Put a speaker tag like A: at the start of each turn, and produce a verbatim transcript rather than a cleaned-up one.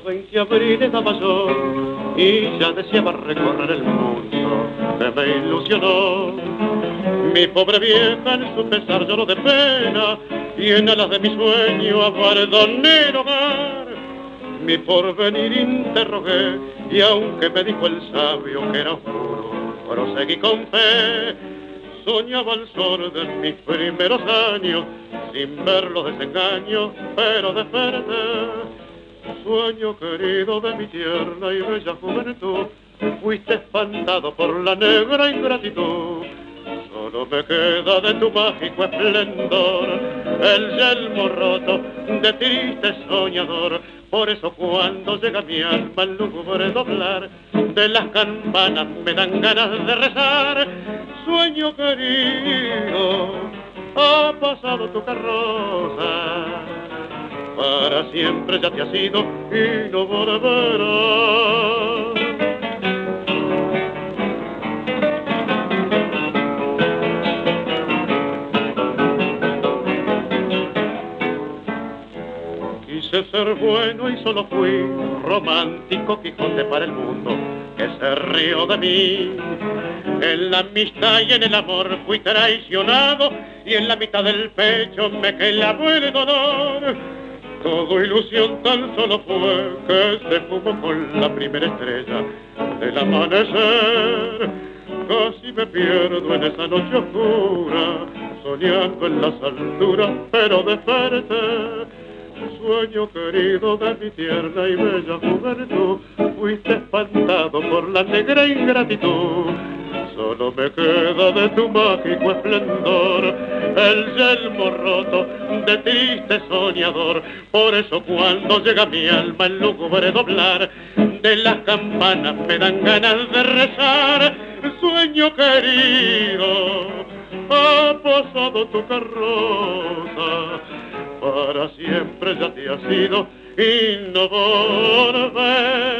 A: veinte abriles daba yo y ya deseaba recorrer el mundo que me ilusionó. Mi pobre vieja en su pesar lloró de pena y en alas de mi sueño abandoné el hogar. Mi porvenir interrogué y aunque me dijo el sabio que era oscuro, proseguí con fe. Soñaba el sol de mis primeros años sin ver los desengaños, pero desperté. Sueño querido de mi tierna y bella juventud, fuiste espantado por la negra ingratitud. Solo me queda de tu mágico esplendor el yelmo roto de triste soñador. Por eso cuando llega mi alma al lúgubre doblar de las campanas me dan ganas de rezar. Sueño querido, ha pasado tu carroza, para siempre ya te has ido y no volverás. Quise ser bueno y solo fui romántico Quijote para el mundo que se rió de mí. En la amistad y en el amor fui traicionado y en la mitad del pecho me clavó el dolor. Todo ilusión tan solo fue que se fumó con la primera estrella del amanecer. Casi me pierdo en esa noche oscura, soñando en las alturas, pero desperté. Sueño querido de mi tierna y bella juventud, fuiste espantado por la negra ingratitud. Solo me queda de tu mágico esplendor el yelmo roto de triste soñador. Por eso cuando llega mi alma el lúgubre doblar de las campanas me dan ganas de rezar. Sueño querido, ha pasado tu carroza, para siempre ya te has ido y no volverás.